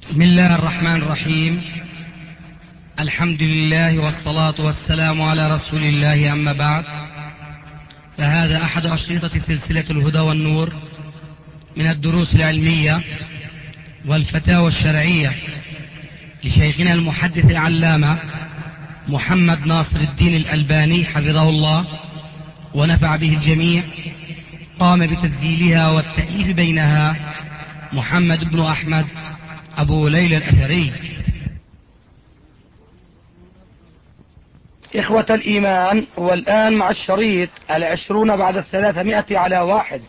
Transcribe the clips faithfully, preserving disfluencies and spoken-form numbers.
بسم الله الرحمن الرحيم. الحمد لله والصلاة والسلام على رسول الله، أما بعد، فهذا أحد أشرطة سلسلة الهدى والنور من الدروس العلمية والفتاوى الشرعية لشيخنا المحدث العلامة محمد ناصر الدين الألباني حفظه الله ونفع به الجميع. قام بتسجيلها والتأليف بينها محمد بن أحمد أبو ليلى الأثري. إخوة الإيمان، والآن مع الشريط العشرون بعد الثلاثمائة على واحد.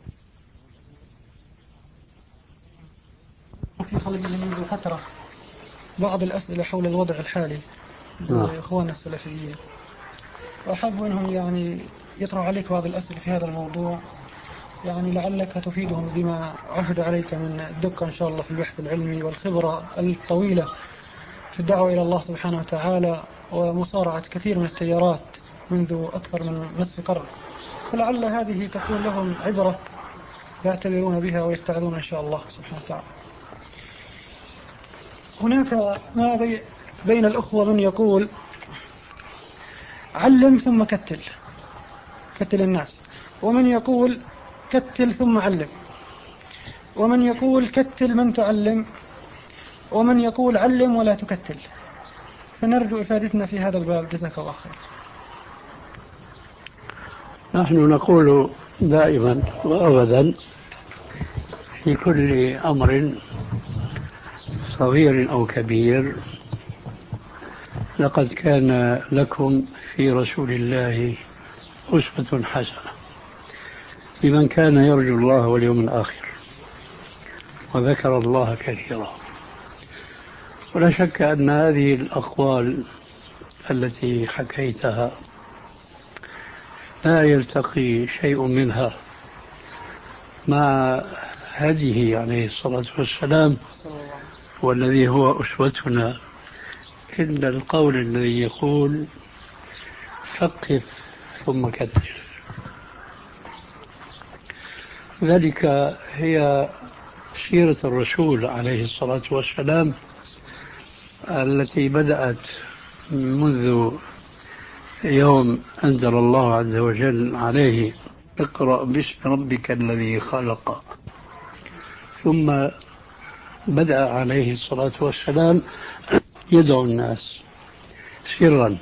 في خلق منذ فترة بعض الأسئلة حول الوضع الحالي لإخواننا السلفيين، وأحب أنهم يعني يطرح عليك بعض الأسئلة في هذا الموضوع، يعني لعلك تفيدهم بما عهد عليك من الدقة إن شاء الله في البحث العلمي والخبرة الطويلة في الدعوة إلى الله سبحانه وتعالى ومصارعة كثير من التيارات منذ أكثر من نصف قرن، فلعل هذه تكون لهم عبرة يعتبرون بها ويتعظون إن شاء الله سبحانه وتعالى. هناك ما بين الأخوة من يقول علم ثم كتل كتل الناس، ومن يقول كتل ثم علم، ومن يقول كتل من تعلم، ومن يقول علم ولا تكتل. فنرجو إفادتنا في هذا الباب، جزاك الله خير. نحن نقول دائما وأبدا في كل أمر صغير أو كبير: لقد كان لكم في رسول الله أسوة حسنة لمن كان يرجو الله واليوم الآخر وذكر الله كثيرا. ولا شك أن هذه الأقوال التي حكيتها لا يلتقي شيء منها مع هديه عليه الصلاة والسلام والذي هو أسوتنا، إلا القول الذي يقول فقف ثم كتل. ذلك هي سيرة الرسول عليه الصلاة والسلام التي بدأت منذ يوم أنزل الله عز وجل عليه: اقرأ باسم ربك الذي خلق. ثم بدأ عليه الصلاة والسلام يدعو الناس سرا.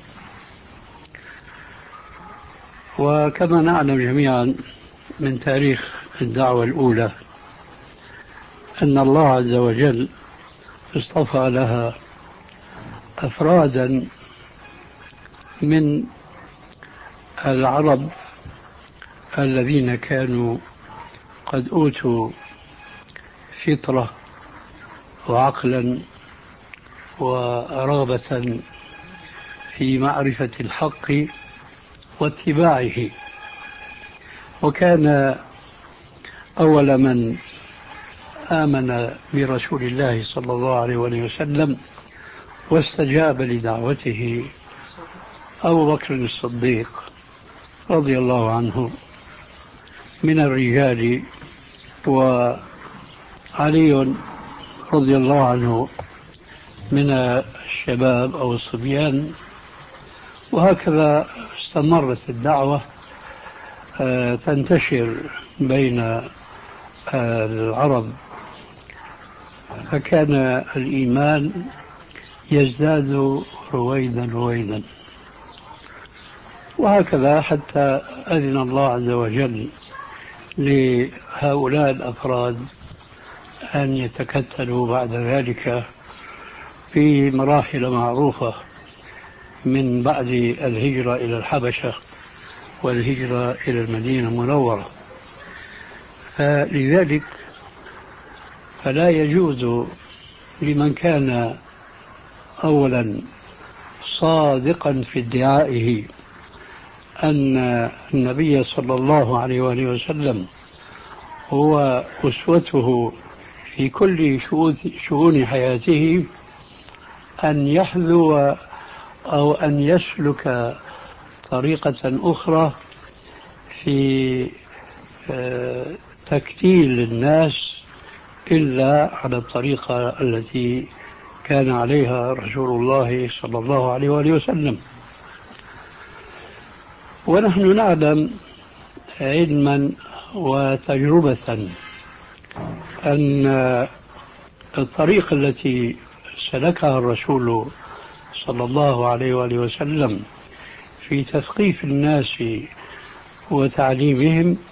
وكما نعلم جميعا من تاريخ الدعوة الأولى أن الله عز وجل اصطفى لها أفرادا من العرب الذين كانوا قد أوتوا فطرة وعقلا ورغبة في معرفة الحق واتباعه. وكان أول من آمن برسول الله صلى الله عليه وسلم واستجاب لدعوته أبو بكر الصديق رضي الله عنه من الرجال، وعلي رضي الله عنه من الشباب أو الصبيان. وهكذا استمرت الدعوة تنتشر بين العرب، فكان الإيمان يزداد رويدا رويدا. وهكذا حتى أذن الله عز وجل لهؤلاء الأفراد أن يتكتلوا بعد ذلك في مراحل معروفة من بعد الهجرة إلى الحبشة والهجرة إلى المدينة المنورة. فلذلك فلا يجوز لمن كان أولا صادقا في ادعائه أن النبي صلى الله عليه وآله وسلم هو أسوته في كل شؤون حياته أن يحذو أو أن يسلك طريقة أخرى في تكتيل الناس إلا على الطريقة التي كان عليها رسول الله صلى الله عليه وآله وسلم. ونحن نعلم علما وتجربة أن الطريقة التي سلكها الرسول صلى الله عليه وآله وسلم في تثقيف الناس وتعليمهم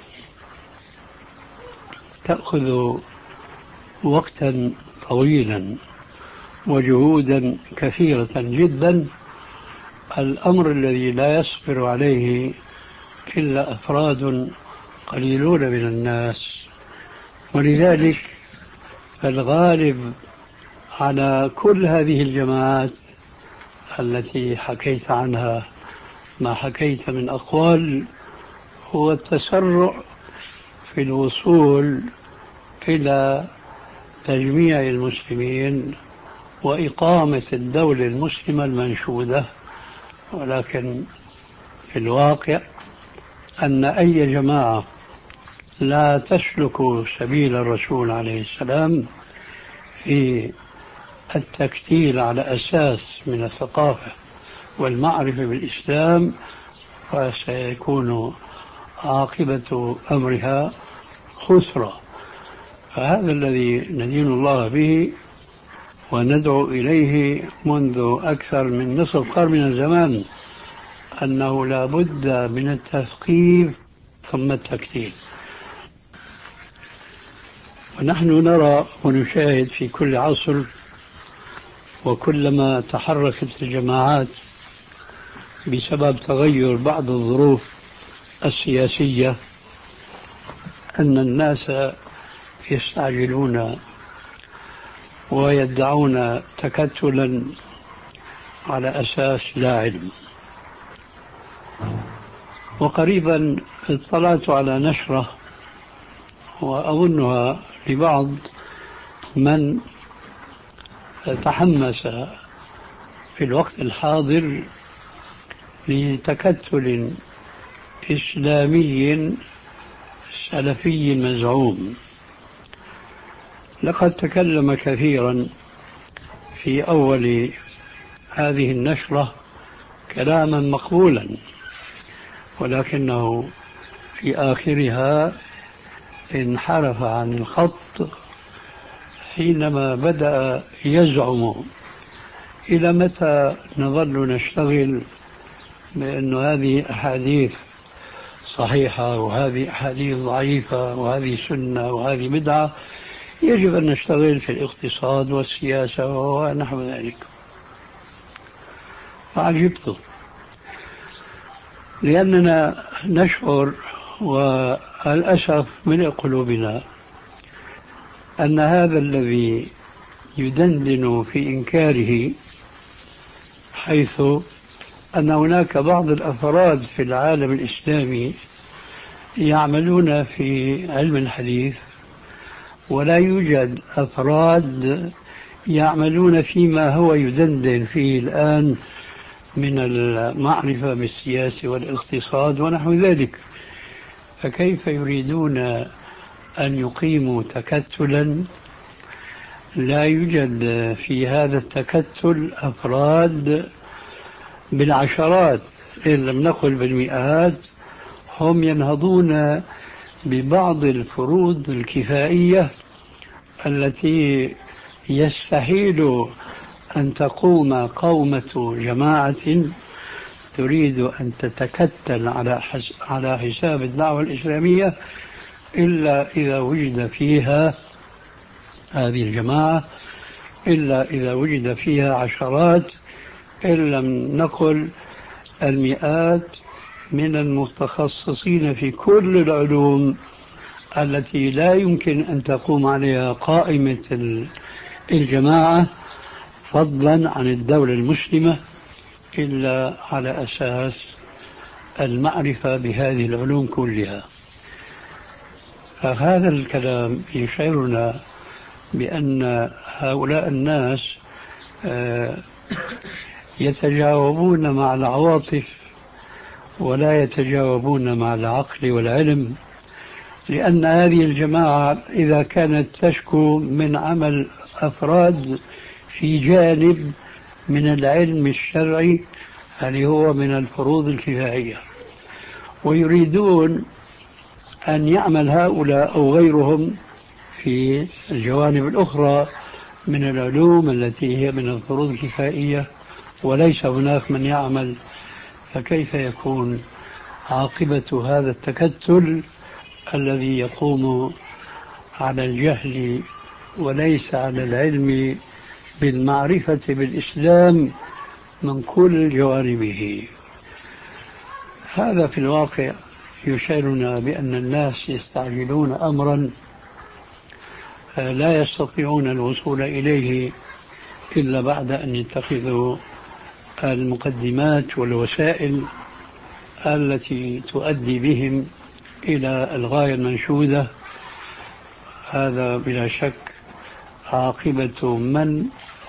تأخذ وقتا طويلا وجهودا كثيرة جدا، الأمر الذي لا يصبر عليه إلا أفراد قليلون من الناس. ولذلك فالغالب على كل هذه الجماعات التي حكيت عنها ما حكيت من أقوال هو التسرع في الوصول إلى تجميع المسلمين وإقامة الدولة المسلمة المنشودة. ولكن في الواقع أن أي جماعة لا تسلك سبيل الرسول عليه السلام في التكتيل على أساس من الثقافة والمعرفة بالإسلام فسيكون عاقبة أمرها خسرة. فهذا الذي ندين الله به وندعو إليه منذ أكثر من نصف قرن من الزمان، أنه لا بد من التثقيف ثم التكتيل. ونحن نرى ونشاهد في كل عصر وكلما تحركت الجماعات بسبب تغير بعض الظروف السياسية أن الناس يستعجلون ويدعون تكتلا على أساس لا علم. وقريبا اطلعت على نشرة وأظنها لبعض من تحمس في الوقت الحاضر لتكتل إسلامي سلفي مزعوم. لقد تكلم كثيرا في أول هذه النشرة كلاما مقبولا، ولكنه في آخرها انحرف عن الخط حينما بدأ يزعم إلى متى نظل نشتغل بأن هذه أحاديث صحيحة وهذه أحاديث ضعيفة وهذه سنة وهذه بدعة، يجب أن نشتغل في الاقتصاد والسياسة ونحو ذلك. فعجبت لأننا نشعر والأسف من قلوبنا أن هذا الذي يدندن في إنكاره، حيث أن هناك بعض الأفراد في العالم الإسلامي يعملون في علم الحديث ولا يوجد أفراد يعملون فيما هو يدندن فيه الآن من المعرفة بالسياسة والاقتصاد ونحو ذلك. فكيف يريدون أن يقيموا تكتلا لا يوجد في هذا التكتل أفراد بالعشرات إن لم نقل بالمئات هم ينهضون ببعض الفروض الكفائية التي يستحيل أن تقوم قومة جماعة تريد أن تتكتل على على حساب الدعوة الإسلامية إلا إذا وجد فيها هذه الجماعة، إلا إذا وجد فيها عشرات إن لم نقل المئات من المتخصصين في كل العلوم التي لا يمكن أن تقوم عليها قائمة الجماعة فضلا عن الدولة المسلمة إلا على أساس المعرفة بهذه العلوم كلها. فهذا الكلام يشعرنا بأن هؤلاء الناس يتجاوبون مع العواطف ولا يتجاوبون مع العقل والعلم، لأن هذه الجماعة إذا كانت تشكو من عمل أفراد في جانب من العلم الشرعي اللي هو من الفروض الكفائية، ويريدون أن يعمل هؤلاء أو غيرهم في الجوانب الأخرى من العلوم التي هي من الفروض الكفائية وليس هناك من يعمل، فكيف يكون عاقبة هذا التكتل الذي يقوم على الجهل وليس على العلم بالمعرفة بالإسلام من كل جوانبه؟ هذا في الواقع يشعرنا بأن الناس يستعجلون أمرا لا يستطيعون الوصول إليه إلا بعد أن يتخذوا المقدمات والوسائل التي تؤدي بهم إلى الغاية المنشودة. هذا بلا شك عاقبة من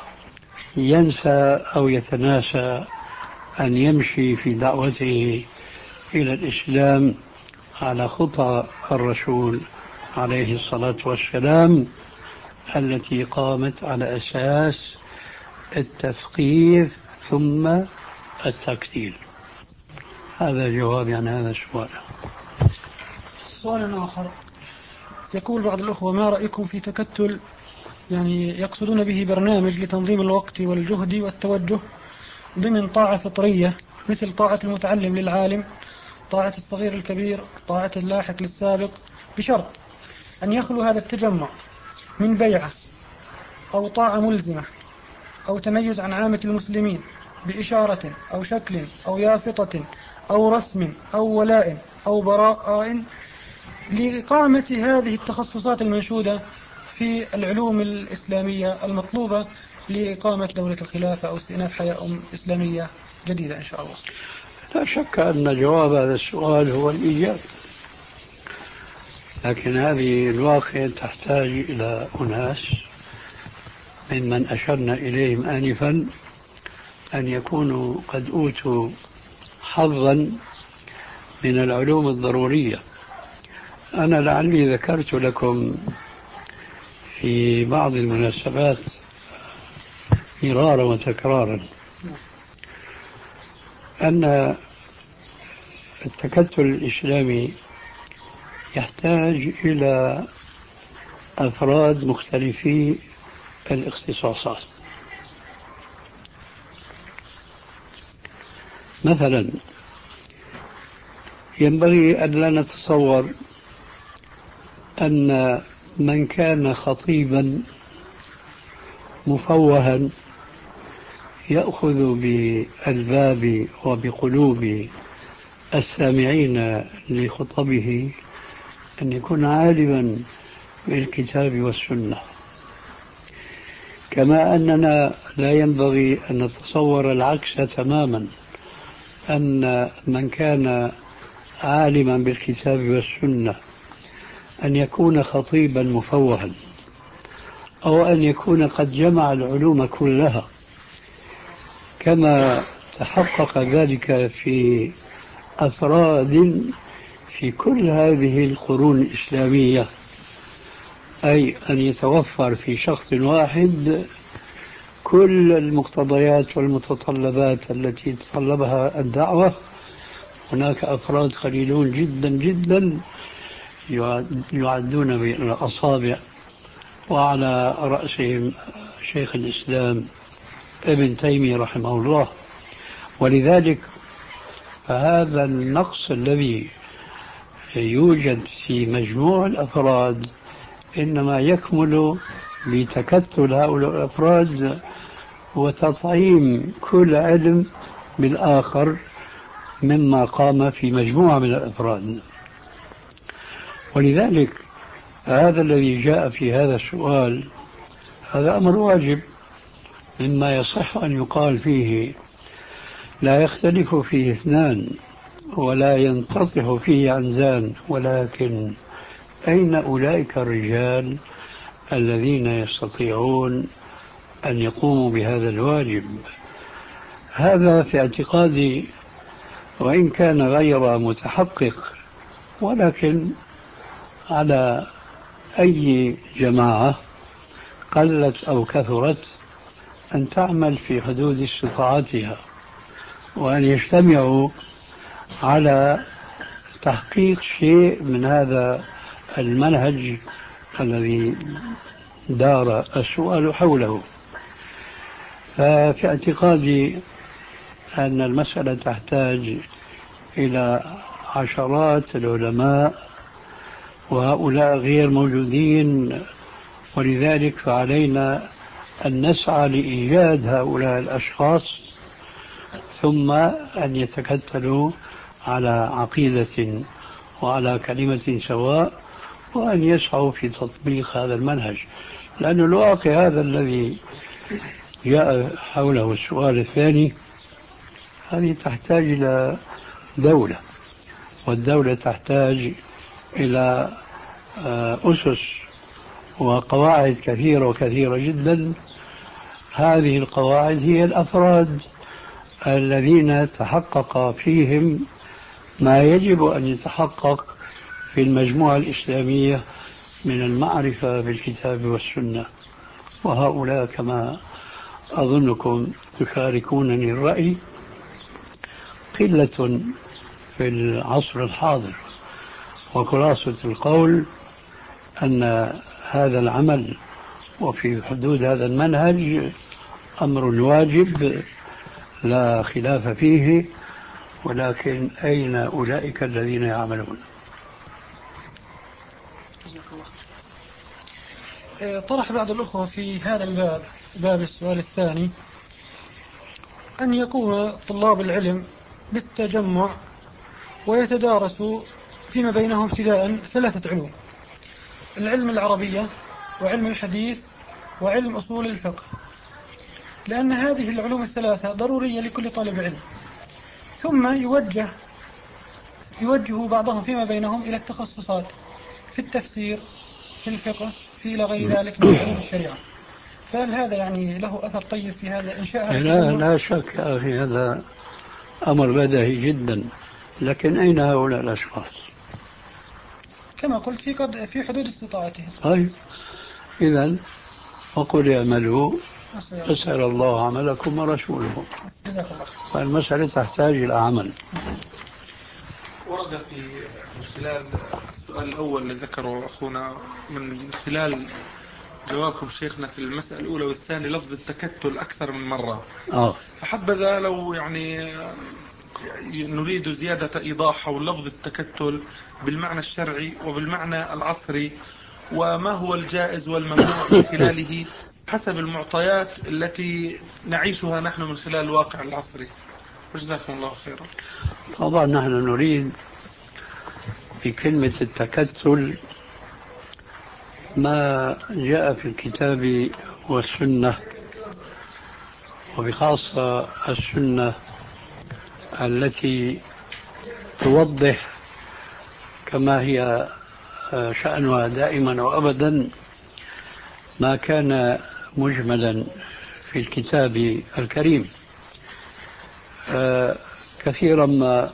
ينسى أو يتناسى أن يمشي في دعوته إلى الإسلام على خطى الرسول عليه الصلاة والسلام التي قامت على أساس التثقيف ثم التكتيل. هذا جوابي عن هذا السؤال. سؤال آخر يقول بعض الأخوة: ما رأيكم في تكتل يعني يقصدون به برنامج لتنظيم الوقت والجهد والتوجه ضمن طاعة فطرية مثل طاعة المتعلم للعالم، طاعة الصغير الكبير، طاعة اللاحق للسابق، بشرط أن يخلو هذا التجمع من بيعة أو طاعة ملزمة أو تميز عن عامة المسلمين بإشارة أو شكل أو يافطة أو رسم أو ولاء أو براء لإقامة هذه التخصصات المنشودة في العلوم الإسلامية المطلوبة لإقامة دولة الخلافة أو استئناف حياة إسلامية جديدة إن شاء الله. لا شك أن جواب هذا السؤال هو الإيجاب، لكن هذه الواقع تحتاج إلى أناس ممن أشرنا إليهم آنفا أن يكونوا قد أوتوا حظا من العلوم الضرورية. أنا لعلي ذكرت لكم في بعض المناسبات مرارا وتكرارا أن التكتل الإسلامي يحتاج إلى أفراد مختلفي الاختصاصات. مثلا ينبغي أن لا نتصور أن من كان خطيبا مفوها يأخذ بالباب وبقلوب السامعين لخطبه أن يكون عالما بالكتاب والسنة، كما أننا لا ينبغي أن نتصور العكس تماما، أن من كان عالما بالكتاب والسنة أن يكون خطيبا مفوها أو أن يكون قد جمع العلوم كلها، كما تحقق ذلك في أفراد في كل هذه القرون الإسلامية، أي أن يتوفر في شخص واحد كل المقتضيات والمتطلبات التي تطلبها الدعوة. هناك أفراد قليلون جدا جدا يعدون بالأصابع، وعلى رأسهم شيخ الإسلام ابن تيمية رحمه الله. ولذلك فهذا النقص الذي يوجد في مجموع الأفراد إنما يكمل بتكتل هؤلاء الأفراد وتطعيم كل علم بالآخر مما قام في مجموعة من الأفراد. ولذلك هذا الذي جاء في هذا السؤال هذا أمر واجب، مما يصح أن يقال فيه لا يختلف فيه اثنان ولا ينتطح فيه عنزان، ولكن أين أولئك الرجال الذين يستطيعون أن يقوموا بهذا الواجب؟ هذا في اعتقادي وإن كان غير متحقق، ولكن على أي جماعة قلت أو كثرت أن تعمل في حدود استطاعتها، وأن يجتمعوا على تحقيق شيء من هذا المنهج الذي دار السؤال حوله. ففي اعتقادي أن المسألة تحتاج إلى عشرات العلماء، وهؤلاء غير موجودين، ولذلك فعلينا أن نسعى لإيجاد هؤلاء الأشخاص، ثم أن يتكتلوا على عقيدة وعلى كلمة سواء، وأن يسعوا في تطبيق هذا المنهج. لأن الواقع هذا الذي جاء حوله السؤال الثاني، هذه تحتاج إلى دولة، والدولة تحتاج إلى أسس وقواعد كثيرة وكثيرة جدا. هذه القواعد هي الأفراد الذين تحقق فيهم ما يجب أن يتحقق في المجموعة الإسلامية من المعرفة بالكتاب والسنة، وهؤلاء كما أظنكم تشاركونني الرأي قلة في العصر الحاضر. وخلاصة القول أن هذا العمل وفي حدود هذا المنهج أمر واجب لا خلاف فيه، ولكن أين أولئك الذين يعملون؟ طرح بعض الأخوة في هذا الباب، باب السؤال الثاني، أن يكون طلاب العلم بالتجمع ويتدارسوا فيما بينهم ابتداء ثلاثة علوم: العلم العربية، وعلم الحديث، وعلم أصول الفقه، لأن هذه العلوم الثلاثة ضرورية لكل طالب علم. ثم يوجه يوجه بعضهم فيما بينهم إلى التخصصات في التفسير، في الفقه، في إلى غير ذلك من علوم الشريعة. فهل هذا يعني له أثر طيب في هذا إنشاء هذا لا, لا شك يا أخي، هذا أمر بديهي جدا، لكن أين هؤلاء الأشخاص؟ كما قلت في قد في حدود استطاعتهم. طيب إذن وقل اعملوا فسيرى الله عملكم ورسوله. فالمسألة تحتاج إلى عمل. ورد في خلال السؤال الأول اللي ذكره أخونا من خلال جوابكم شيخنا في المسألة الأولى والثانية لفظ التكتل أكثر من مرة. آه. فحبذا لو يعني نريد زيادة إيضاح حول لفظ التكتل بالمعنى الشرعي وبالمعنى العصري، وما هو الجائز والممنوع من خلاله حسب المعطيات التي نعيشها نحن من خلال الواقع العصري. وجزاكم الله خيرا. طبعا نحن نريد بكلمة التكتل ما جاء في الكتاب والسنة، وبخاصة السنة التي توضح كما هي شأنها دائما وأبدا ما كان مجملا في الكتاب الكريم. كثيرا ما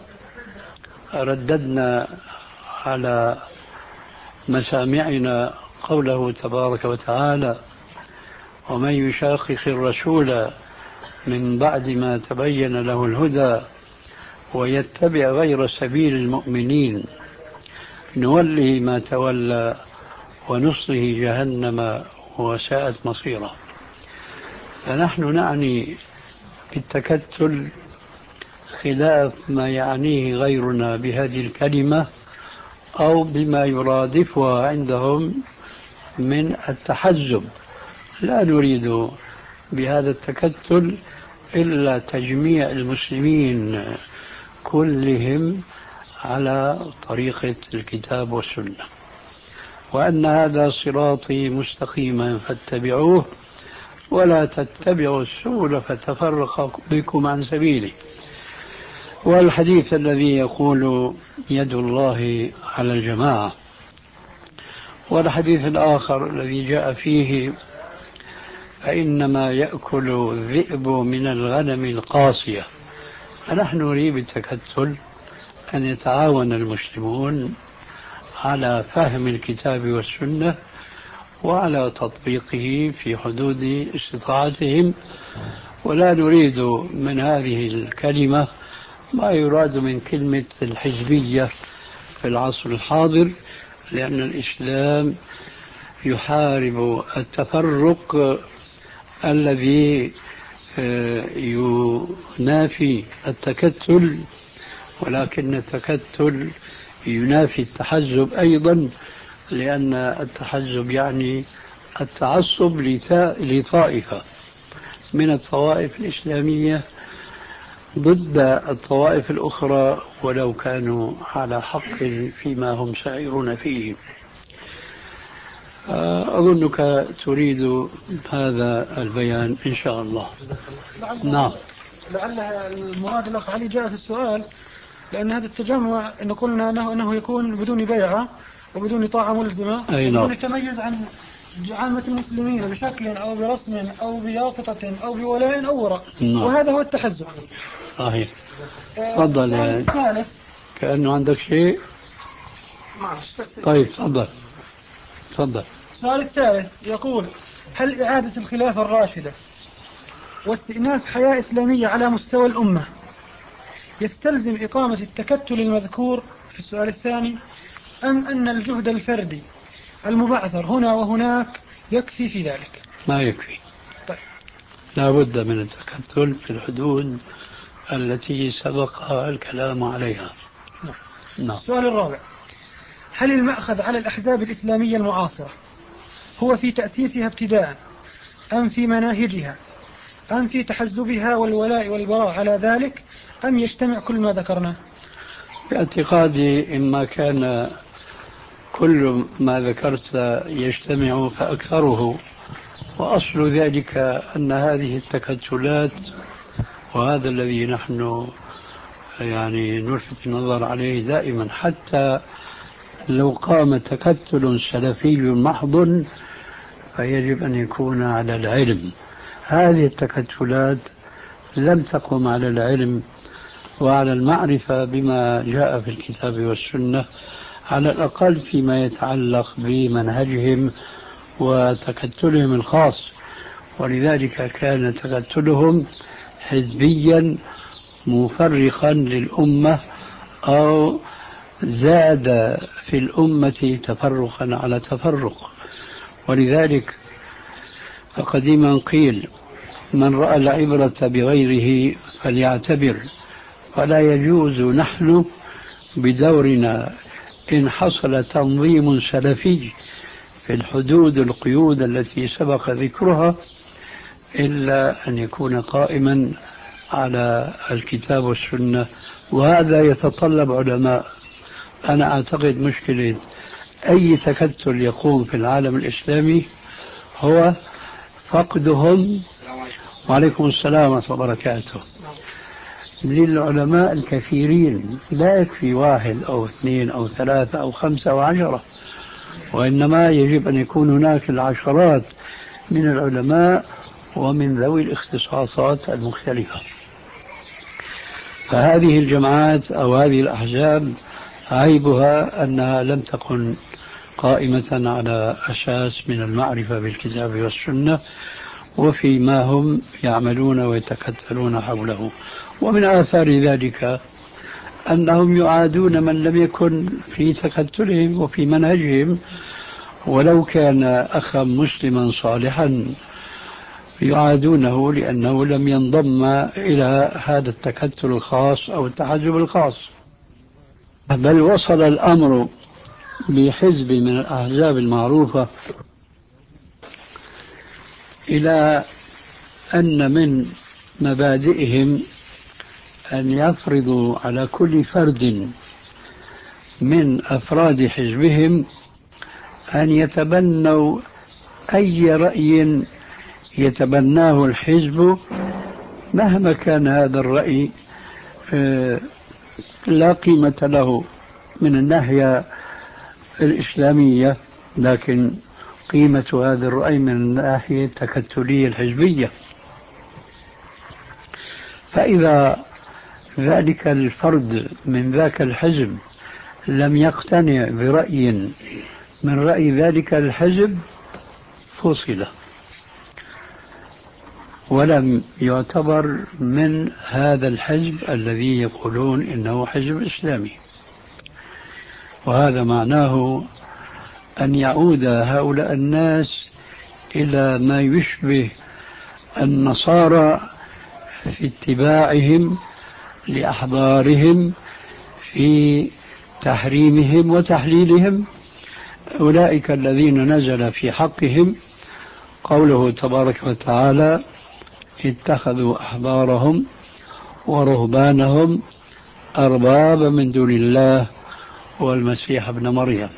رددنا على مسامعنا قوله تبارك وتعالى: ومن يشاقق الرسول من بعد ما تبين له الهدى ويتبع غير سبيل المؤمنين نوله ما تولى ونصله جهنم وساءت مصيرا. فنحن نعني بالتكتل خلاف ما يعنيه غيرنا بهذه الكلمة أو بما يرادفها عندهم من التحزب. لا نريد بهذا التكتل إلا تجميع المسلمين كلهم على طريقة الكتاب والسنة، وأن هذا صراطي مستقيما فاتبعوه ولا تتبعوا السبل فتفرق بكم عن سبيله. والحديث الذي يقول يد الله على الجماعة، والحديث الآخر الذي جاء فيه فإنما يأكل الذئب من الغنم القاسية. فنحن نريد بالتكتل أن يتعاون المسلمون على فهم الكتاب والسنة وعلى تطبيقه في حدود استطاعتهم، ولا نريد من هذه الكلمة ما يراد من كلمة الحزبية في العصر الحاضر، لأن الإسلام يحارب التفرق الذي ينافي التكتل، ولكن التكتل ينافي التحزب أيضا، لأن التحزب يعني التعصب لطائفة من الطوائف الإسلامية ضد الطوائف الأخرى ولو كانوا على حق فيما هم سائرون فيه. أظنك تريد هذا البيان إن شاء الله. نعم. لعل المراد الأخ علي جاء في السؤال لأن هذا التجمع إن قلنا أنه, أنه يكون بدون بيعة وبدون طاعة ملزمة وبدون تميز عن عامة المسلمين بشكل أو برسم أو بيافطة أو بولاء أو وراء. نعم. وهذا هو التحزب. صحيح. تفضل. آه الثالث كأنه عندك شيء. طيب تفضل تفضل. السؤال الثالث يقول: هل إعادة الخلافة الراشدة واستئناف حياة إسلامية على مستوى الأمة يستلزم إقامة التكتل المذكور في السؤال الثاني، أم أن الجهد الفردي المبعثر هنا وهناك يكفي في ذلك؟ ما يكفي. طيب. لا بد من التكتل في الحدود التي سبق الكلام عليها. نعم. نعم. السؤال الرابع: هل المأخذ على الأحزاب الإسلامية المعاصرة هو في تأسيسها ابتداء، أم في مناهجها، أم في تحزبها والولاء والبراء على ذلك، أم يجتمع كل ما ذكرناه؟ باعتقادي إما كان كل ما ذكرت يجتمع فأكثره، وأصل ذلك أن هذه التكتلات، وهذا الذي نحن يعني نلفت النظر عليه دائما، حتى لو قام تكتل سلفي محض فيجب أن يكون على العلم. هذه التكتلات لم تقم على العلم وعلى المعرفة بما جاء في الكتاب والسنة، على الأقل فيما يتعلق بمنهجهم وتكتلهم الخاص، ولذلك كان تكتلهم حزبيا مفرقا للأمة أو زاد في الأمة تفرقا على تفرق. ولذلك فقديما قيل: من رأى العبرة بغيره فليعتبر. فلا يجوز نحن بدورنا إن حصل تنظيم سلفي في الحدود القيود التي سبق ذكرها إلا أن يكون قائما على الكتاب والسنة، وهذا يتطلب علماء. أنا أعتقد مشكلة أي تكتل يقوم في العالم الإسلامي هو فقدهم، وعليكم السلام ورحمة الله وبركاته، للعلماء الكثيرين. لا يكفي واحد أو اثنين أو ثلاثة أو خمسة أو عشرة، وإنما يجب أن يكون هناك العشرات من العلماء ومن ذوي الاختصاصات المختلفة. فهذه الجماعات أو هذه الأحزاب عيبها أنها لم تكن قائمة على أساس من المعرفة بالكتاب والسنة وفيما هم يعملون ويتكتلون حوله. ومن آثار ذلك أنهم يعادون من لم يكن في تكتلهم وفي منهجهم، ولو كان أخا مسلما صالحا يعادونه لأنه لم ينضم إلى هذا التكتل الخاص أو التحزب الخاص. بل وصل الأمر بحزب من الأحزاب المعروفة إلى أن من مبادئهم أن يفرضوا على كل فرد من أفراد حزبهم أن يتبنوا أي رأي يتبناه الحزب، مهما كان هذا الرأي لا قيمة له من الناحية الإسلامية، لكن قيمة هذا الرأي من الناحية التكتلية الحزبية. فإذا ذلك الفرد من ذاك الحزب لم يقتنع برأي من رأي ذلك الحزب فصل ولم يعتبر من هذا الحزب الذي يقولون إنه حزب إسلامي. وهذا معناه أن يعود هؤلاء الناس إلى ما يشبه النصارى في اتباعهم لأحبارهم في تحريمهم وتحليلهم، أولئك الذين نزل في حقهم قوله تبارك وتعالى: اتخذوا أحبارهم ورهبانهم أربابا من دون الله والمسيح ابن مريم.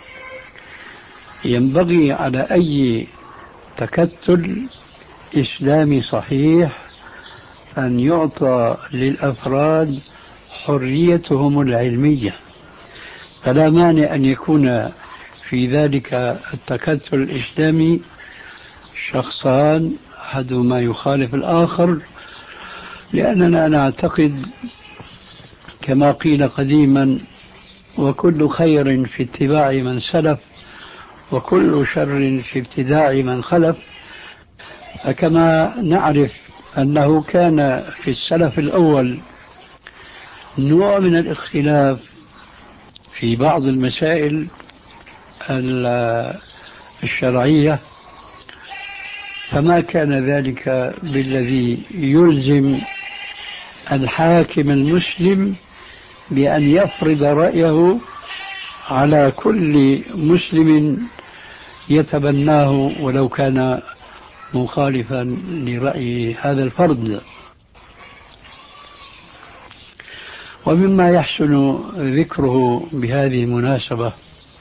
ينبغي على أي تكتل إسلامي صحيح أن يعطى للأفراد حريتهم العلمية، فلا مانع أن يكون في ذلك التكتل الإسلامي شخصان أحدهما يخالف الآخر، لأننا نعتقد كما قيل قديما: وكل خير في اتباع من سلف وكل شر في ابتداع من خلف. فكما نعرف أنه كان في السلف الأول نوع من الاختلاف في بعض المسائل الشرعية، فما كان ذلك بالذي يلزم الحاكم المسلم بأن يفرض رأيه على كل مسلم يتبناه ولو كان مخالفا لرأي هذا الفرد. ومما يحسن ذكره بهذه المناسبة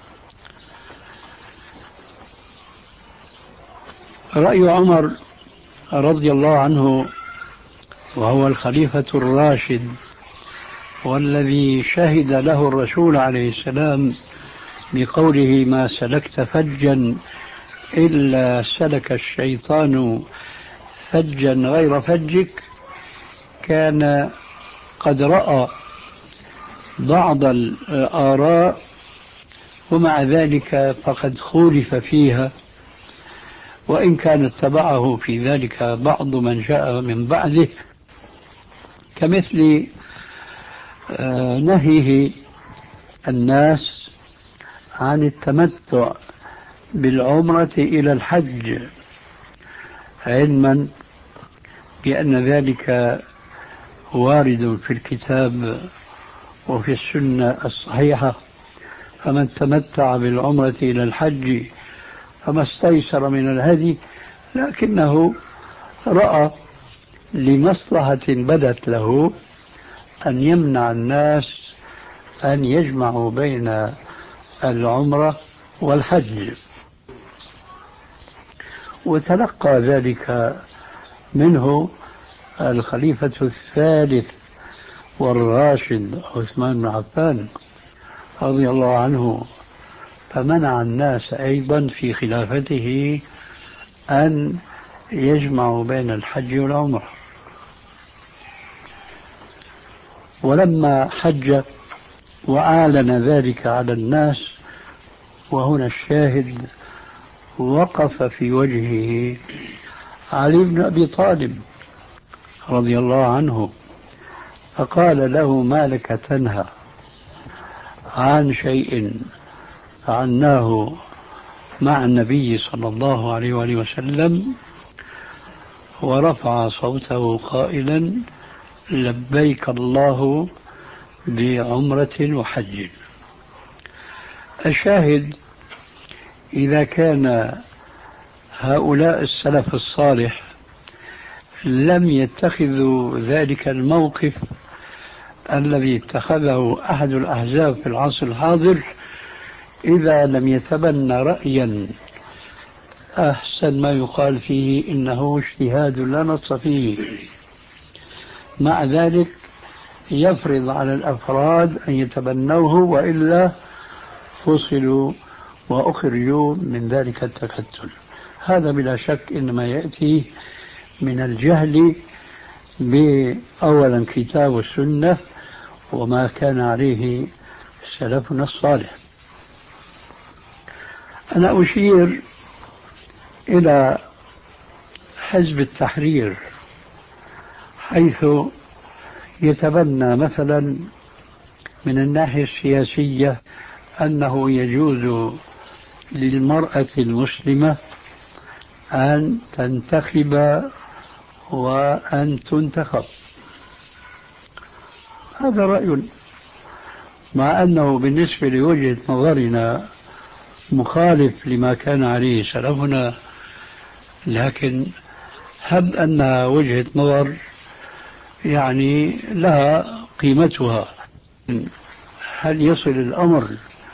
رأي عمر رضي الله عنه، وهو الخليفة الراشد والذي شهد له الرسول عليه السلام بقوله: ما سلكت فجا إلا سلك الشيطان فجا غير فجك. كان قد رأى بعض الآراء ومع ذلك فقد خولف فيها، وإن كان اتبعه في ذلك بعض من جاء من بعده، كمثل نهيه الناس عن التمتع بالعمرة إلى الحج، علما بأن ذلك وارد في الكتاب وفي السنة الصحيحة: فمن تمتع بالعمرة إلى الحج فما استيسر من الهدي. لكنه رأى لمصلحة بدت له أن يمنع الناس أن يجمعوا بين العمرة والحج، وتلقى ذلك منه الخليفة الثالث والراشد عثمان بن عفان رضي الله عنه، فمنع الناس أيضا في خلافته أن يجمعوا بين الحج والعمرة. ولما حج وأعلن ذلك على الناس، وهنا الشاهد، وقف في وجهه علي بن أبي طالب رضي الله عنه فقال له: ما لك تنهى عن شيء فعلناه مع النبي صلى الله عليه وآله وسلم؟ ورفع صوته قائلا: لبيك الله بعمرة وحج. الشاهد: إذا كان هؤلاء السلف الصالح لم يتخذوا ذلك الموقف الذي اتخذه أحد الأحزاب في العصر الحاضر، إذا لم يتبنى رأيا أحسن ما يقال فيه إنه اجتهاد لا نص فيه، مع ذلك يفرض على الأفراد أن يتبنوه، وإلا فصلوا وأخرجوا من ذلك التكتل. هذا بلا شك إنما يأتي من الجهل بأولا كتاب السنة وما كان عليه سلفنا الصالح. أنا أشير إلى حزب التحرير، حيث يتبنى مثلا من الناحية السياسية أنه يجوز للمرأة المسلمة أن تنتخب وأن تنتخب. هذا رأي، مع أنه بالنسبة لوجهة نظرنا مخالف لما كان عليه سلفنا، لكن هب أنها وجهة نظر يعني لها قيمتها. هل يصل الأمر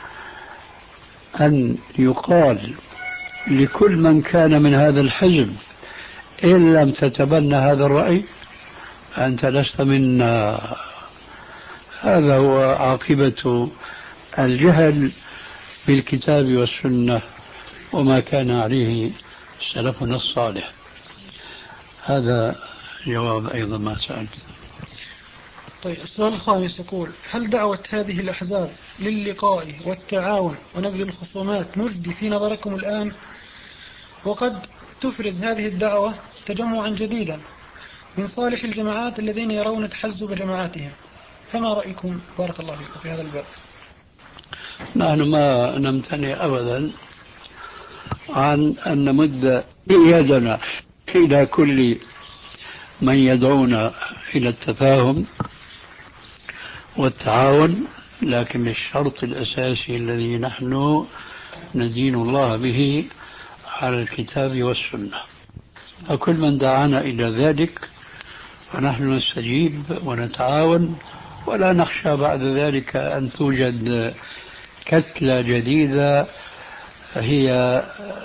أن يقال لكل من كان من هذا الحزب إن لم تتبنى هذا الرأي أنت لست منا؟ هذا هو عاقبة الجهل بالكتاب والسنة وما كان عليه سلفنا الصالح. هذا جواب أيضا ما سألت. طيب، السؤال الخامس يقول: هل دعوة هذه الأحزاب للقاء والتعاون ونبذ الخصومات مجدي في نظركم الآن؟ وقد تفرز هذه الدعوة تجمعا جديدا من صالح الجماعات الذين يرون تحزب جماعاتهم، فما رأيكم بارك الله فيكم في هذا الباب؟ نحن ما نمتنع أبدا عن أن نمد يدنا إلى كل من يدعونا إلى التفاهم والتعاون، لكن الشرط الأساسي الذي نحن ندين الله به على الكتاب والسنة، فكل من دعانا إلى ذلك فنحن نستجيب ونتعاون، ولا نخشى بعد ذلك أن توجد كتلة جديدة هي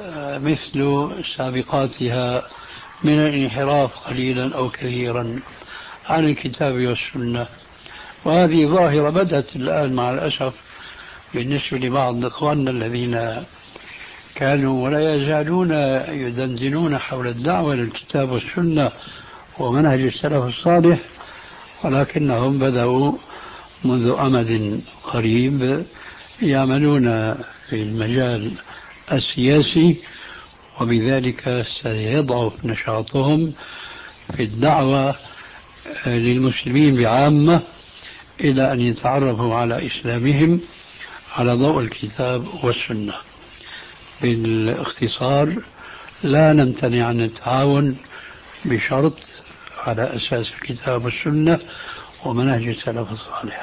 مثل سابقاتها من الانحراف قليلا أو كثيرا عن الكتاب والسنة. وهذه ظاهرة بدأت الآن مع الأسف بالنسبة لبعض إخواننا الذين كانوا ولا يزالون يدندنون حول الدعوة للكتاب والسنة ومنهج السلف الصالح، ولكنهم بدأوا منذ أمد قريب يعملون في المجال السياسي، وبذلك سيضعف نشاطهم في الدعوة للمسلمين بعامة إلى أن يتعرفوا على إسلامهم على ضوء الكتاب والسنة. بالاختصار، لا نمتنع عن التعاون بشرط على أساس الكتاب والسنة ومنهج السلف الصالح.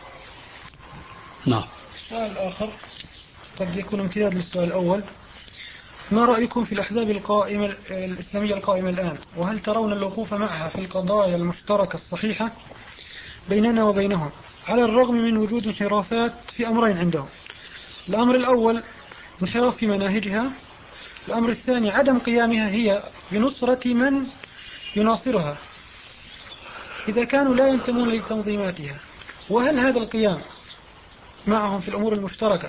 نعم. السؤال الآخر قد يكون امتداد للسؤال الأول: ما رأيكم في الأحزاب القائمة الإسلامية القائمة الآن؟ وهل ترون الوقوف معها في القضايا المشتركة الصحيحة بيننا وبينهم، على الرغم من وجود انحرافات في أمرين عندهم؟ الأمر الأول انحراف في مناهجها، الأمر الثاني عدم قيامها هي بنصرة من يناصرها إذا كانوا لا ينتمون لتنظيماتها. وهل هذا القيام معهم في الأمور المشتركة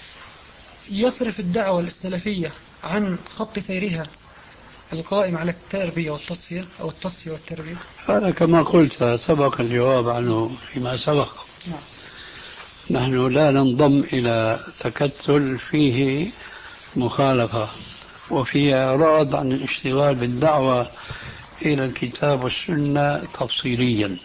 يصرف الدعوة السلفية عن خط سيرها القائم على التربية والتصفية أو التصفية والتربية؟ هذا كما قلت سبق الجواب عنه فيما سبق. نعم. نحن لا ننضم إلى تكتل فيه مخالفة وفيه إعراض عن الاشتغال بالدعوة إلى الكتاب والسنة تفصيليا،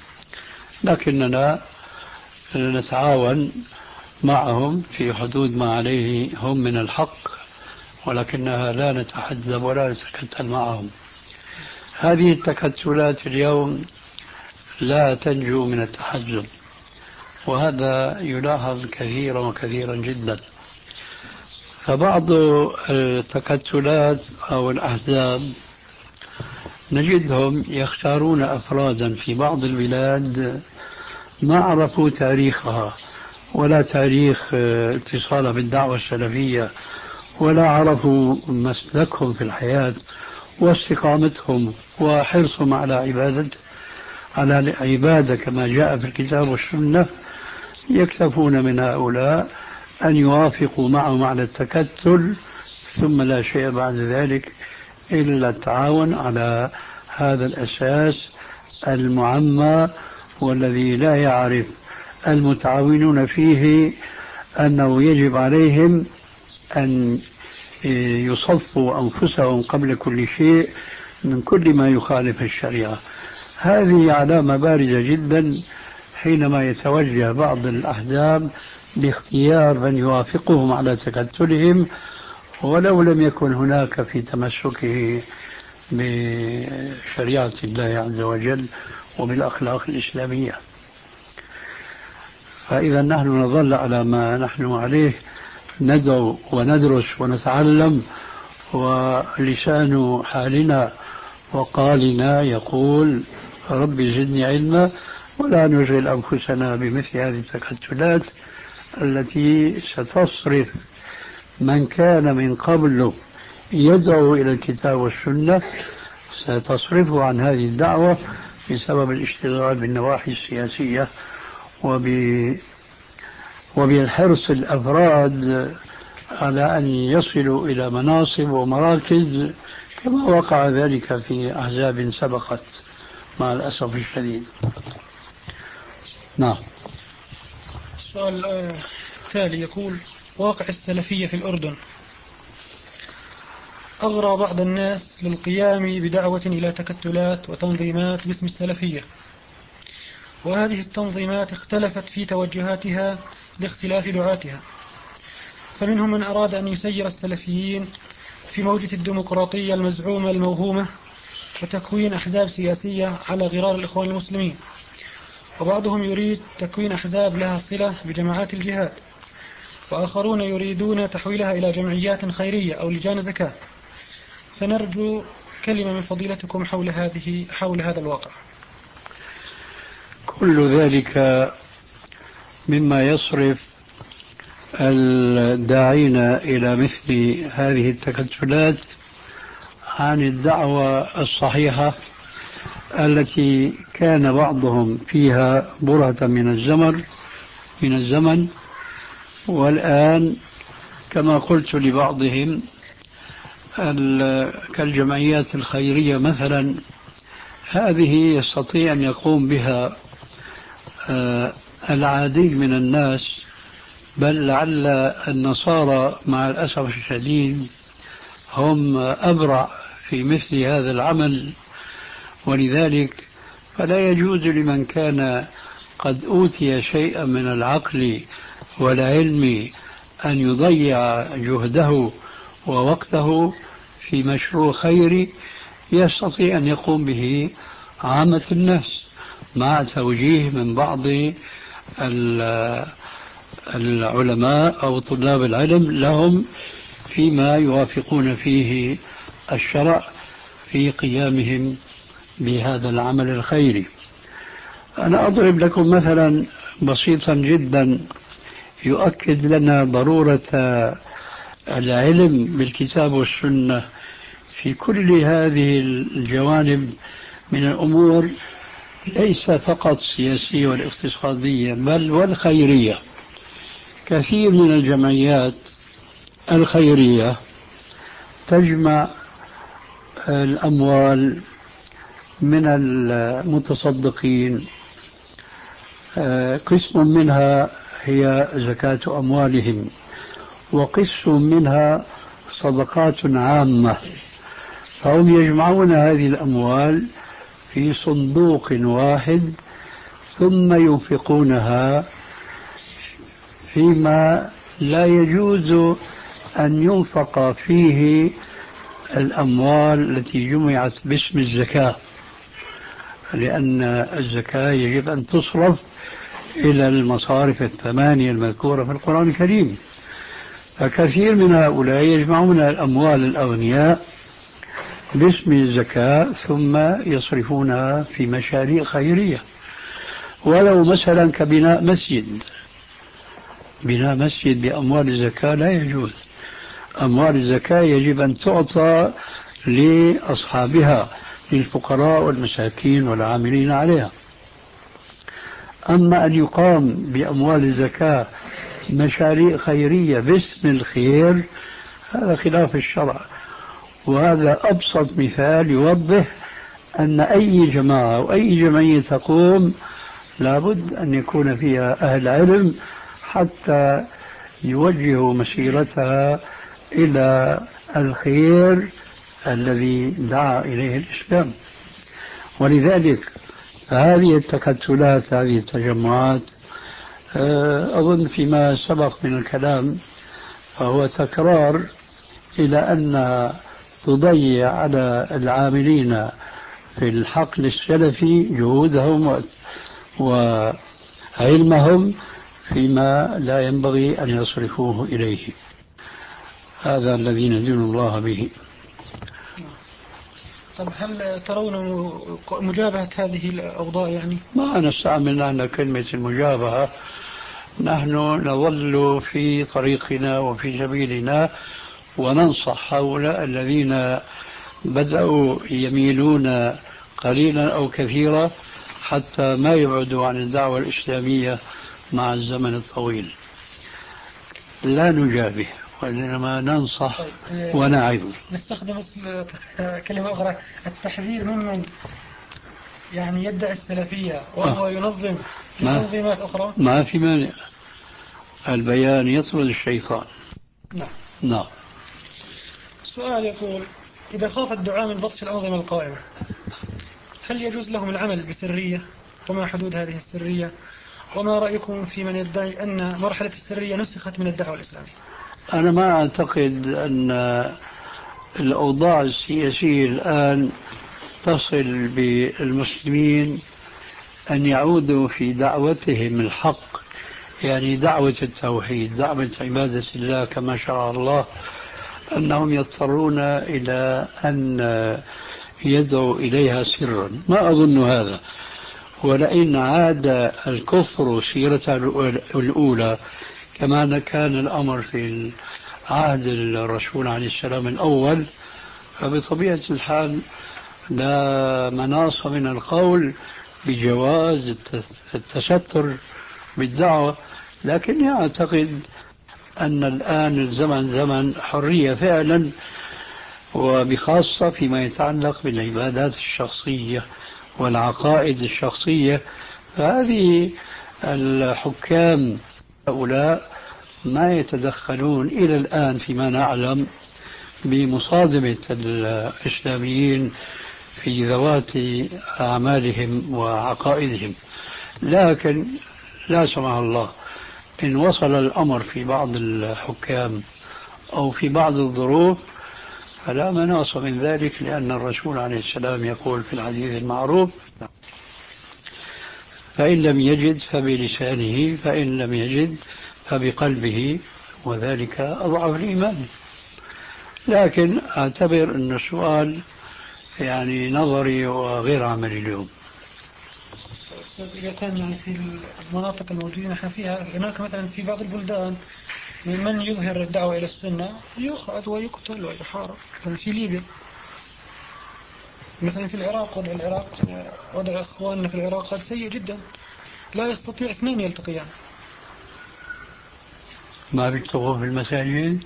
لكننا نتعاون معهم في حدود ما عليه هم من الحق، ولكنها لا نتحزب ولا نتكتل معهم. هذه التكتلات اليوم لا تنجو من التحزب، وهذا يلاحظ كثيرا وكثيرا جدا. فبعض التكتلات أو الأحزاب نجدهم يختارون أفرادا في بعض البلاد ما عرفوا تاريخها ولا تاريخ اتصالها بالدعوة السلفية، ولا عرفوا مسلكهم في الحياة واستقامتهم وحرصهم على عبادة على العبادة كما جاء في الكتاب والسنة. يكتفون من هؤلاء أن يوافقوا معهم على التكتل، ثم لا شيء بعد ذلك إلا التعاون على هذا الأساس المعمى والذي لا يعرف المتعاونون فيه أنه يجب عليهم أن يصفوا أنفسهم قبل كل شيء من كل ما يخالف الشريعة. هذه علامة بارزة جدا حينما يتوجه بعض الأحزاب باختيار من يوافقهم على تكتلهم ولو لم يكن هناك في تمسكه بشريعة الله عز وجل وبالأخلاق الإسلامية. فإذا نحن نظل على ما نحن عليه، ندعو وندرس ونتعلم، ولسان حالنا وقالنا يقول رب زدني علما، ولا نشغل أنفسنا بمثل هذه التكتلات التي ستصرف من كان من قبل يدعو إلى الكتاب والسنة، ستصرفه عن هذه الدعوة بسبب الاشتغال بالنواحي السياسية وب وبالحرص الأفراد على أن يصلوا إلى مناصب ومراكز كما وقع ذلك في أحزاب سبقت مع الأسف الشديد. نعم. السؤال التالي يقول: واقع السلفية في الأردن أغرى بعض الناس للقيام بدعوة إلى تكتلات وتنظيمات باسم السلفية، وهذه التنظيمات اختلفت في توجهاتها لاختلاف دعاتها، فمنهم من أراد أن يسير السلفيين في موجة الديمقراطية المزعومة الموهومة وتكوين أحزاب سياسية على غرار الإخوان المسلمين، وبعضهم يريد تكوين أحزاب لها صلة بجماعات الجهاد، وآخرون يريدون تحويلها إلى جمعيات خيرية أو لجان زكاة. فنرجو كلمة من فضيلتكم حول هذه حول هذا الواقع. كل ذلك مما يصرف الداعين إلى مثل هذه التكتلات عن الدعوة الصحيحة التي كان بعضهم فيها برهة من الزمن من الزمن والآن كما قلت لبعضهم كالجمعيات الخيرية مثلا، هذه يستطيع أن يقوم بها العادي من الناس، بل لعل النصارى مع الأسف الشديد هم أبرع في مثل هذا العمل، ولذلك فلا يجوز لمن كان قد أوتي شيئا من العقل والعلم أن يضيع جهده ووقته في مشروع خيري يستطيع أن يقوم به عامة الناس مع توجيه من بعض العلماء أو طلاب العلم لهم فيما يوافقون فيه الشرع في قيامهم بهذا العمل الخيري. أنا أضرب لكم مثلا بسيطا جدا يؤكد لنا ضرورة العلم بالكتاب والسنة في كل هذه الجوانب من الأمور، ليس فقط سياسية والاقتصادية بل والخيرية. كثير من الجمعيات الخيرية تجمع الأموال من المتصدقين، قسم منها هي زكاة أموالهم، وقسم منها صدقات عامة، فهم يجمعون هذه الأموال في صندوق واحد ثم ينفقونها فيما لا يجوز أن ينفق فيه الأموال التي جمعت باسم الزكاة، لأن الزكاة يجب أن تصرف إلى المصارف الثمانية المذكورة في القرآن الكريم. فكثير من هؤلاء يجمعون الأموال الأغنياء باسم الزكاة ثم يصرفونها في مشاريع خيرية، ولو مثلا كبناء مسجد. بناء مسجد بأموال الزكاة لا يجوز، أموال الزكاة يجب أن تعطى لأصحابها، للفقراء والمساكين والعاملين عليها. أما أن يقام بأموال الزكاة مشاريع خيرية باسم الخير هذا خلاف الشرع، وهذا أبسط مثال يوضح أن أي جماعة أو أي جمعية تقوم لابد أن يكون فيها أهل علم حتى يوجهوا مسيرتها إلى الخير الذي دعا إليه الإسلام. ولذلك هذه التكتلات، هذه التجمعات، أظن فيما سبق من الكلام فهو تكرار إلى أن تضيع على العاملين في الحقل السلفي جهودهم وعلمهم فيما لا ينبغي أن يصرفوه إليه. هذا الذي ندين الله به. طب هل ترون مجابهة هذه الأوضاع؟ يعني ما نستعمل نحن كلمة المجابهة، نحن نظل في طريقنا وفي سبيلنا وننصح هؤلاء الذين بدأوا يميلون قليلا أو كثيرا حتى ما يبعدوا عن الدعوة الإسلامية مع الزمن الطويل. لا نجابه وإنما ننصح ونعظ. نستخدم كلمة أخرى، التحذير ممن يعني يدعي السلفية وهو ينظم تنظيمات أخرى. ما في مانع، البيان يطرد الشيطان. نعم. نعم. السؤال يقول: إذا خاف الدعاء من بطش الأنظمة القائمة هل يجوز لهم العمل بسرية؟ وما حدود هذه السرية؟ وما رأيكم في من يدعي أن مرحلة السرية نسخت من الدعوة الإسلامية؟ أنا ما أعتقد أن الأوضاع السياسية الآن تصل بالمسلمين أن يعودوا في دعوتهم الحق، يعني دعوة التوحيد، دعوة عبادة الله كما شرع الله، أنهم يضطرون إلى أن يدعوا إليها سرا. ما أظن هذا. ولئن عاد الكفر سيرته الأولى كما كان الأمر في عهد الرسول عليه السلام الأول، فبطبيعة الحال لا مناص من القول بجواز التستر بالدعوة. لكن أعتقد أن الآن الزمن زمن حرية فعلا، وبخاصة فيما يتعلق بالعبادات الشخصية والعقائد الشخصية. فهذه الحكام هؤلاء ما يتدخلون إلى الآن فيما نعلم بمصادمة الإسلاميين في ذوات أعمالهم وعقائدهم. لكن لا سمح الله إن وصل الأمر في بعض الحكام أو في بعض الظروف فلا مناص من ذلك، لأن الرسول عليه السلام يقول في الحديث المعروف: فإن لم يجد فبلسانه، فإن لم يجد فبقلبه، وذلك أضعف الإيمان. لكن أعتبر أن السؤال يعني نظري وغير عملي اليوم. إذا كان يعني في المناطق الموجودة نحن فيها، هناك مثلا في بعض البلدان من يظهر الدعوة إلى السنة يؤخذ ويقتل ويحارب، مثلا في ليبيا، مثلا في العراق. وضع العراق، وضع إخواننا في العراق هذا سيء جدا، لا يستطيع اثنين يلتقيان. ما بيكتبوا في المساجد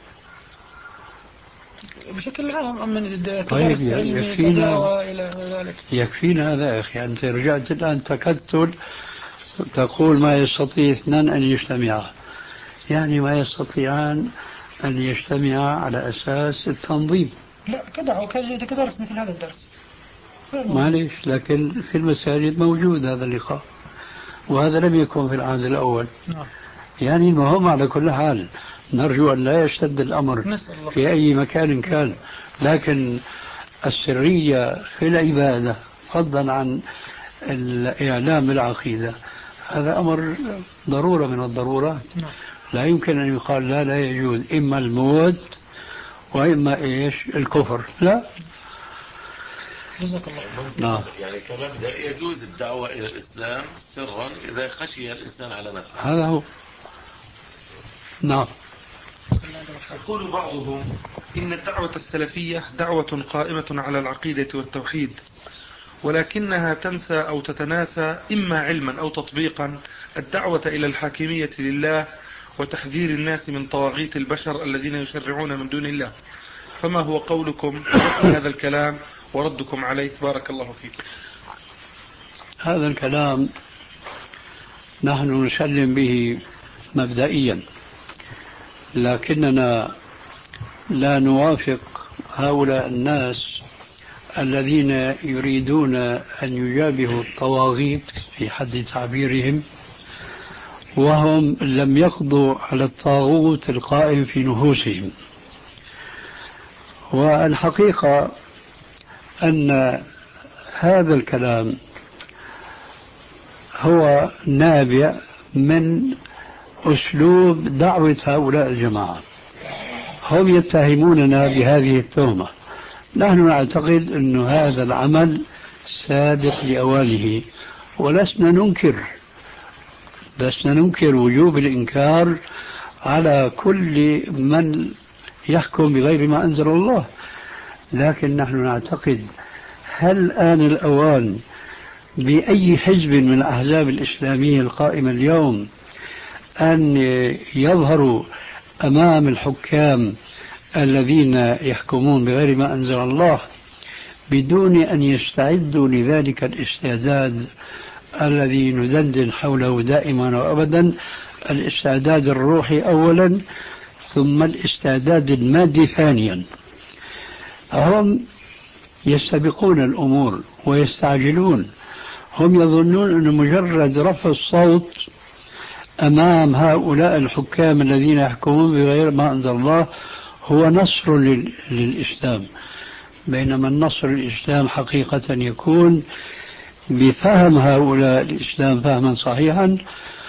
بشكل عام، أما طيب كدرس علمي كدعوة إلى ذلك. يكفينا هذا يا أخي. أنت رجعت الآن تكتل، تقول ما يستطيع اثنان أن يجتمعا، يعني ما يستطيعان أن يجتمعا على أساس التنظيم. لا، كدعوة كدرس مثل هذا الدرس معليش، لكن في المساجد موجود هذا اللقاء، وهذا لم يكن في العهد الأول. نعم. يعني المهم على كل حال نرجو أن لا يشتد الأمر في أي مكان كان، لكن السرية في العبادة فضلا عن الإعلام بالعقيدة هذا أمر ضرورة من الضرورات. لا يمكن أن يقال لا لا يجوز، إما الموت وإما إيش الكفر. لا. جزاك الله. نعم. يعني كمبدأ يجوز الدعوة إلى الإسلام سرا إذا خشي الإنسان على نفسه. هذا هو. نعم. يقول بعضهم إن الدعوة السلفية دعوة قائمة على العقيدة والتوحيد، ولكنها تنسى أو تتناسى إما علما أو تطبيقا الدعوة إلى الحاكمية لله وتحذير الناس من طواغيت البشر الذين يشرعون من دون الله. فما هو قولكم في هذا الكلام وردكم عليه؟ بارك الله فيكم. هذا الكلام نحن نسلم به مبدئيا، لكننا لا نوافق هؤلاء الناس الذين يريدون أن يجابهوا الطواغيت في حد تعبيرهم، وهم لم يقضوا على الطاغوت القائم في نفوسهم. والحقيقة أن هذا الكلام هو نابع من أسلوب دعوة هؤلاء الجماعة. هم يتهموننا بهذه التهمة، نحن نعتقد أن هذا العمل سابق لأوانه، ولسنا ننكر لسنا ننكر وجوب الإنكار على كل من يحكم بغير ما أنزل الله، لكن نحن نعتقد هل آن الأوان بأي حزب من الأحزاب الإسلامية القائمة اليوم أن يظهروا أمام الحكام الذين يحكمون بغير ما أنزل الله بدون أن يستعدوا لذلك الاستعداد الذي ندندن حوله دائما وأبدا، الاستعداد الروحي أولا ثم الاستعداد المادي ثانيا. هم يستبقون الأمور ويستعجلون، هم يظنون أن مجرد رفع الصوت أمام هؤلاء الحكام الذين يحكمون بغير ما أنزل الله هو نصر للإسلام، بينما النصر للإسلام حقيقة يكون بفهم هؤلاء الإسلام فهما صحيحا،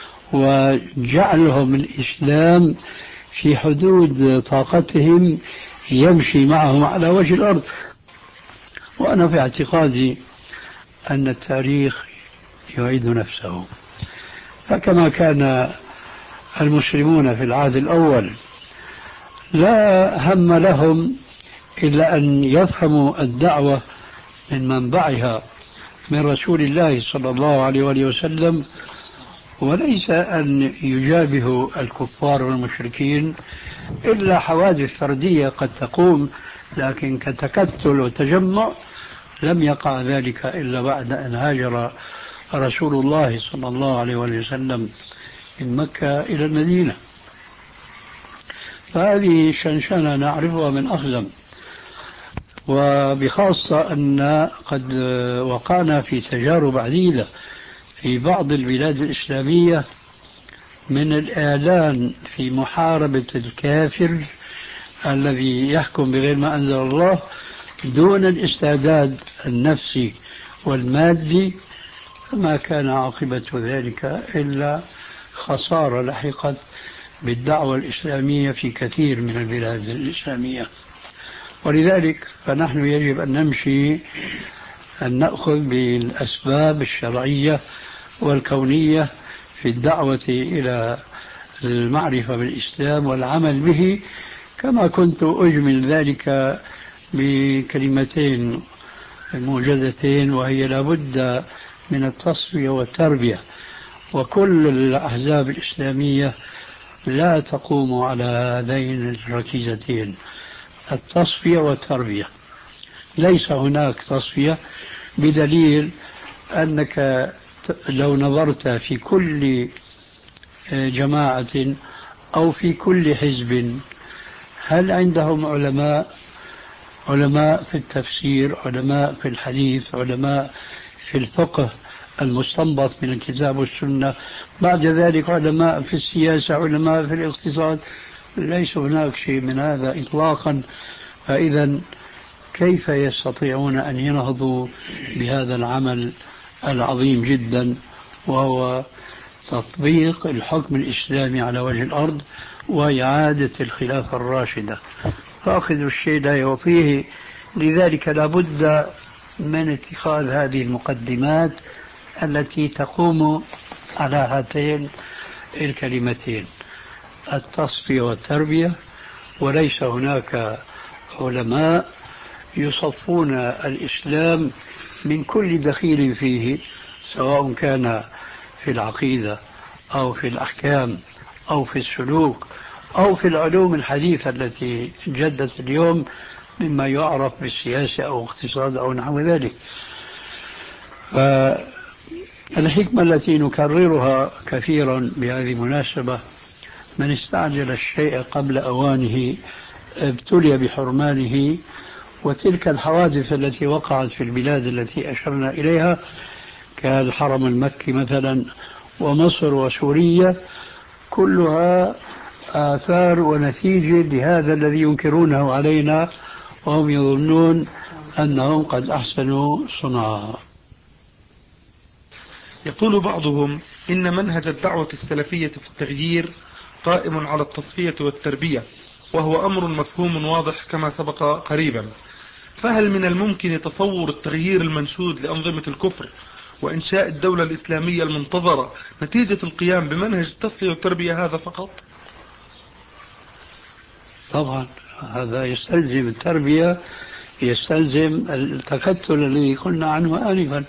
وجعلهم الإسلام في حدود طاقتهم يمشي معهم على وجه الأرض. وأنا في اعتقادي أن التاريخ يعيد نفسه، فكما كان المسلمون في العهد الأول لا هم لهم إلا أن يفهموا الدعوة من منبعها من رسول الله صلى الله عليه وآله وسلم، وليس أن يجابهوا الكفار والمشركين إلا حوادث فردية قد تقوم، لكن كتكتل وتجمع لم يقع ذلك إلا بعد أن هاجر رسول الله صلى الله عليه وآله وسلم من مكة إلى المدينة. فهذه شنشنة نعرفها من أقدم، وبخاصة أن قد وقعنا في تجارب عديدة في بعض البلاد الإسلامية من الإعلان في محاربة الكافر الذي يحكم بغير ما أنزل الله دون الاستعداد النفسي والمادي، ما كان عاقبة ذلك إلا خسارة لحقت بالدعوة الإسلامية في كثير من البلاد الإسلامية. ولذلك فنحن يجب أن نمشي أن نأخذ بالأسباب الشرعية والكونية في الدعوة إلى المعرفة بالإسلام والعمل به، كما كنت أجمل ذلك بكلمتين موجزتين، وهي لابد من التصفية والتربية. وكل الأحزاب الإسلامية لا تقوم على هذين الركيزتين، التصفية والتربية. ليس هناك تصفية، بدليل أنك لو نظرت في كل جماعة أو في كل حزب هل عندهم علماء علماء في التفسير، علماء في الحديث، علماء في الفقه المستنبط من الكتاب والسنة، بعد ذلك علماء في السياسة، علماء في الاقتصاد؟ ليس هناك شيء من هذا إطلاقا. فإذا كيف يستطيعون أن ينهضوا بهذا العمل العظيم جدا، وهو تطبيق الحكم الإسلامي على وجه الأرض وإعادة الخلافة الراشدة؟ فأخذ الشيء لا يعطيه. لذلك لابد من اتخاذ هذه المقدمات التي تقوم على هاتين الكلمتين، التصفية والتربية. وليس هناك علماء يصفون الإسلام من كل دخيل فيه، سواء كان في العقيدة أو في الأحكام أو في السلوك أو في العلوم الحديثة التي جدت اليوم مما يعرف بالسياسة أو اقتصاد أو نحو ذلك. الحكمة التي نكررها كثيرا بهذه المناسبة: من استعجل الشيء قبل أوانه ابتلي بحرمانه. وتلك الحوادث التي وقعت في البلاد التي أشرنا إليها كالحرم المكي مثلا ومصر وسوريا كلها آثار ونتيجة لهذا الذي ينكرونه علينا وهم يظنون أنهم قد أحسنوا صنعا. يقول بعضهم إن منهج الدعوة السلفية في التغيير قائم على التصفية والتربية، وهو أمر مفهوم واضح كما سبق قريبا، فهل من الممكن تصور التغيير المنشود لأنظمة الكفر وإنشاء الدولة الإسلامية المنتظرة نتيجة القيام بمنهج التصفية والتربية هذا فقط؟ طبعا هذا يستلزم التربية، يستلزم التكتل الذي قلنا عنه آنفا.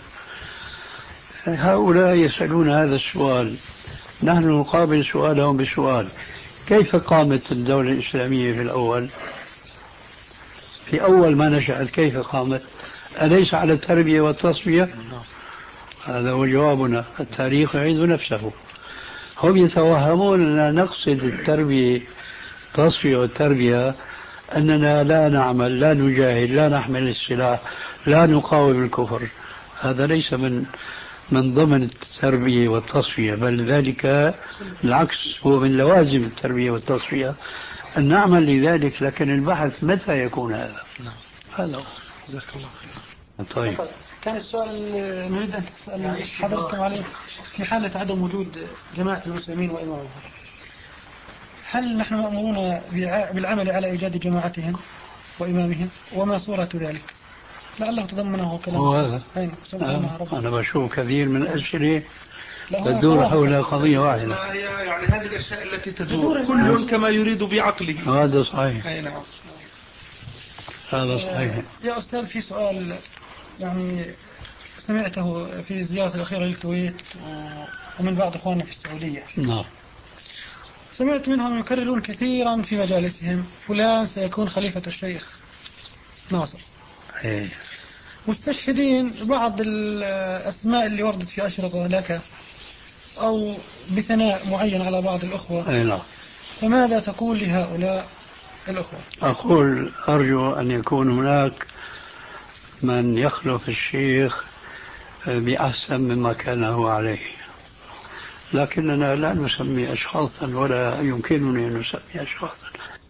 هؤلاء يسألون هذا السؤال، نحن نقابل سؤالهم بسؤال: كيف قامت الدولة الإسلامية في الأول؟ في أول ما نشأت كيف قامت؟ أليس على التربية والتصفية؟ هذا هو جوابنا، التاريخ يعيد نفسه. هم يتوهمون أننا نقصد التربية التصفية والتربية أننا لا نعمل، لا نجاهد، لا نحمل السلاح، لا نقاوم الكفر. هذا ليس من من ضمن التربية والتصفية، بل ذلك العكس، هو من لوازم التربية والتصفية أن نعمل لذلك. لكن البحث متى يكون هذا؟ نعم. هذا هو. جزاك الله خير. طيب، كان السؤال نريد أن تسأل حضرتكم عليه: في حالة عدم وجود جماعة المسلمين وإمامهم، هل نحن مأمورون بالعمل على إيجاد جماعتهم وإمامهم؟ وما صورة ذلك؟ لعله تضمنه كلام هذا أنا بشوف كثير من الأسئلة تدور حول قضية واحدة. يعني هذه الأشياء التي تدور كل كما يريد بعقله. هذا صحيح. أي نعم. هذا صحيح. يا أستاذ، في سؤال يعني سمعته في الزيارة الأخيرة للكويت ومن بعض أخواننا في السعودية. نعم. سمعت منهم يكررون كثيرا في مجالسهم: فلان سيكون خليفة الشيخ ناصر. ايه. مستشهدين بعض الأسماء اللي وردت في أشرطة لك أو بثناء معين على بعض الأخوة. ايه نعم. فماذا تقول لهؤلاء الأخوة؟ أقول أرجو أن يكون هناك من يخلف الشيخ بأحسن مما كان هو عليه، لكننا لا نسمي أشخاصا ولا يمكنني أن نسمي أشخاصا،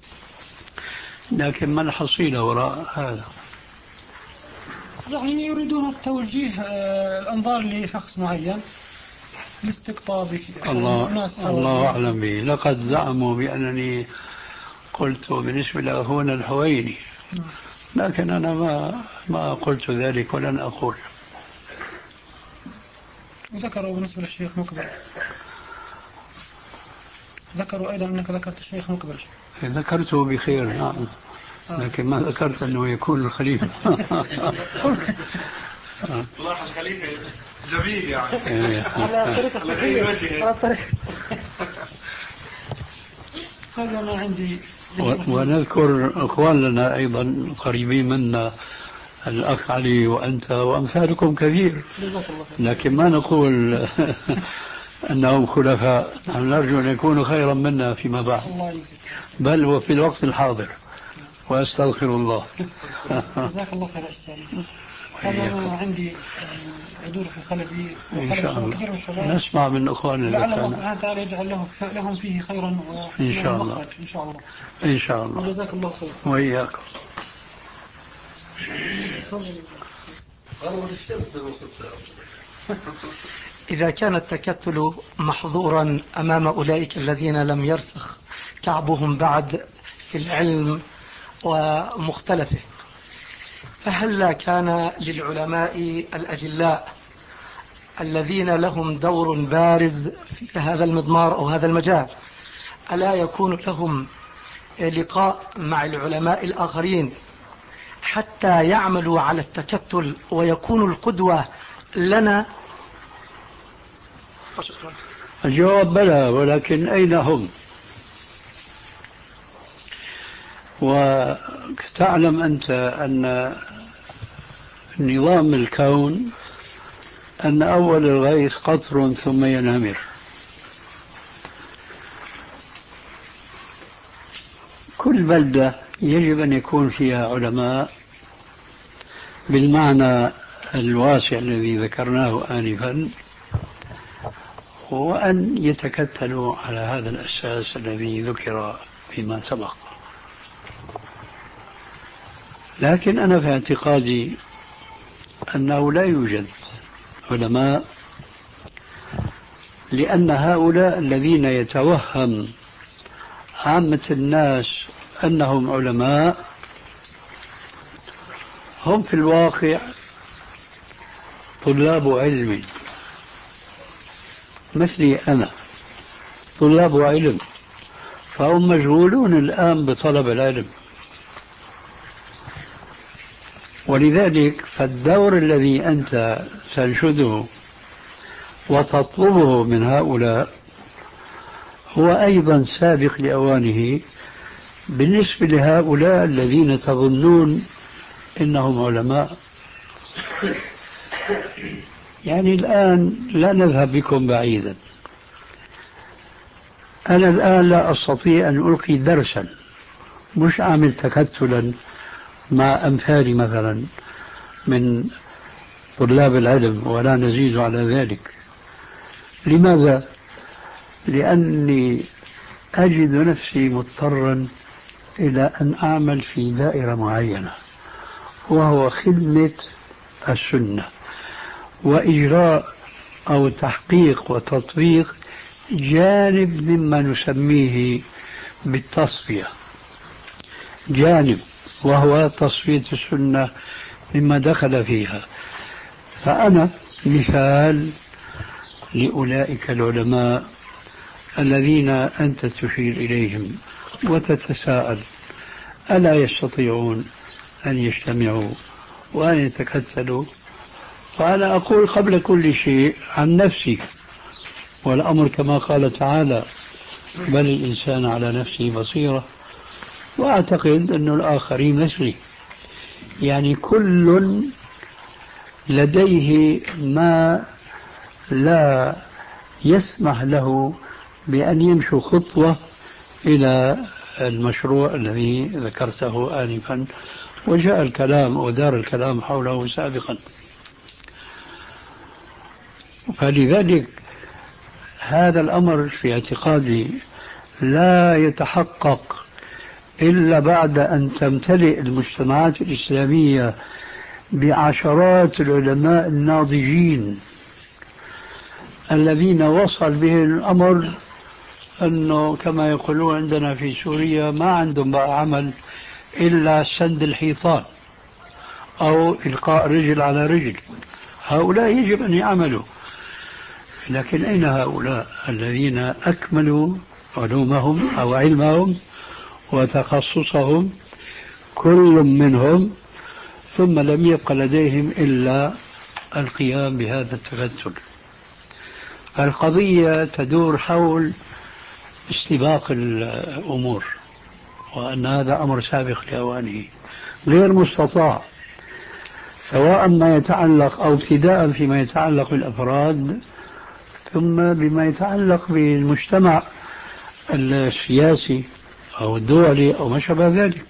لكن ما الحصيلة وراء هذا؟ يعني يريدون توجيه الأنظار لشخص معين لاستقطاب الله الله أعلم به. لقد زعموا بأنني قلت بالنسبة لأخونا الحويني، لكن أنا ما ما قلت ذلك ولن أقول. ذكروا بالنسبة للشيخ مقبل، ذكروا أيضا أنك ذكرت الشيخ مقبل. ذكرته بخير نعم، لكن ما ذكرت أنه يكون الخليفة. الله الخليفة جميل يعني. على طريقة الصحيح، على طريقة هذا ما عندي. ونذكر أخواننا أيضا قريبين منا، الأخ علي وأنت وأمثالكم كثير، لكن ما نقول أنهم خلفاء. نحن نرجو أن يكونوا خيرا منا فيما بعد، بل وفي الوقت الحاضر، وأستغفر الله. جزاك الله خير أستاذ. هذا ما عندي يدور في خلدي وخلد كثير من الشباب. نسمع من أخواننا. لعل الله سبحانه وتعالى يجعل له لهم فيه خيرا إن شاء الله. إن شاء الله. إن شاء الله. وجزاك الله خير. وإياكم. إذا كان التكتل محظورا أمام أولئك الذين لم يرسخ كعبهم بعد في العلم ومختلفه، فهل كان للعلماء الأجلاء الذين لهم دور بارز في هذا المضمار أو هذا المجال ألا يكون لهم لقاء مع العلماء الآخرين حتى يعملوا على التكتل ويكونوا القدوة لنا؟ الجواب بلى، ولكن أين هم؟ وتعلم أنت أن نظام الكون أن أول الغيث قطر ثم ينهمر. كل بلدة يجب أن يكون فيها علماء بالمعنى الواسع الذي ذكرناه آنفا، وأن يتكتلوا على هذا الأساس الذي ذكر فيما سبق. لكن أنا في اعتقادي أنه لا يوجد علماء، لأن هؤلاء الذين يتوهم عامة الناس أنهم علماء هم في الواقع طلاب علم مثلي أنا، طلاب علم، فهم مشغولون الآن بطلب العلم. ولذلك فالدور الذي أنت تنشده وتطلبه من هؤلاء هو أيضا سابق لأوانه بالنسبة لهؤلاء الذين تظنون إنهم علماء. يعني الآن لا نذهب بكم بعيدا. أنا الآن لا أستطيع أن ألقي درسا، مش أعمل تكتلا مع أمثالي مثلا من طلاب العلم ولا نزيد على ذلك. لماذا؟ لأني أجد نفسي مضطرا إلى أن أعمل في دائرة معينة، وهو خدمة السنة وإجراء أو تحقيق وتطبيق جانب مما نسميه بالتصفية، جانب وهو تصفية السنة مما دخل فيها. فأنا مثال لأولئك العلماء الذين أنت تشير إليهم وتتساءل ألا يستطيعون أن يجتمعوا وأن يتكتلوا؟ فأنا أقول قبل كل شيء عن نفسي، والأمر كما قال تعالى بل الإنسان على نفسه بصيرة، وأعتقد أن الآخرين مثلي. يعني كل لديه ما لا يسمح له بأن يمشي خطوة إلى المشروع الذي ذكرته آنفا وجاء الكلام ودار الكلام حوله سابقا. فلذلك هذا الأمر في اعتقادي لا يتحقق إلا بعد أن تمتلئ المجتمعات الإسلامية بعشرات العلماء الناضجين الذين وصل بهم الأمر أنه كما يقولون عندنا في سوريا ما عندهم بقى عمل إلا سند الحيطان أو إلقاء رجل على رجل. هؤلاء يجب أن يعملوا، لكن أين هؤلاء الذين أكملوا علومهم أو علمهم وتخصصهم كل منهم ثم لم يبق لديهم إلا القيام بهذا التكتل؟ القضية تدور حول استباق الأمور، وأن هذا أمر سابق لأوانه غير مستطاع، سواء ما يتعلق أو ابتداء فيما يتعلق بالأفراد ثم بما يتعلق بالمجتمع السياسي أو الدولي أو ما شابه ذلك.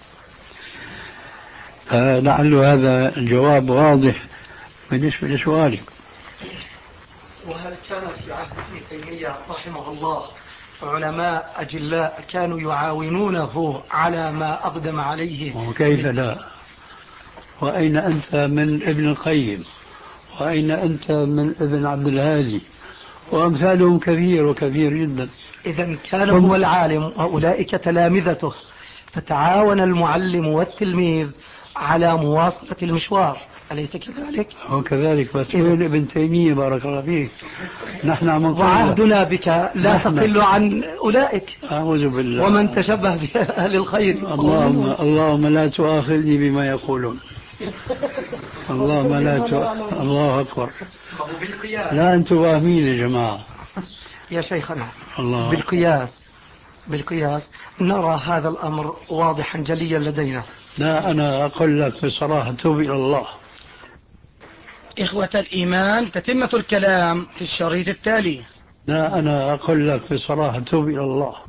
فلعل هذا الجواب واضح بالنسبة لسؤالي. وهل كان في عهد ابن تيمية رحمه الله علماء أجلاء كانوا يعاونونه على ما أقدم عليه؟ وكيف لا؟ وأين أنت من ابن القيم؟ وأين أنت من ابن عبد الهادي؟ وأمثالهم كثير وكثير جدا. إذا كان هو العالم وأولئك تلامذته، فتعاون المعلم والتلميذ على مواصلة المشوار، أليس كذلك؟ هو كذلك، بس وين ابن تيمية بارك الله فيك؟ نحن عم نقول وعهدنا بك لا نحن. تقل عن أولئك. أعوذ بالله. ومن تشبه بأهل الخير. اللهم اللهم لا تؤاخذني بما يقولون. اللهم لا تؤاخذ. الله أكبر. لا أنتم فاهمين يا جماعة. يا شيخنا الله. بالقياس بالقياس نرى هذا الأمر واضحا جليا لدينا. لا أنا أقول لك بصراحة توب إلى الله. إخوة الإيمان تتمة الكلام في الشريط التالي. لا، أنا أقول لك بصراحة توب إلى الله.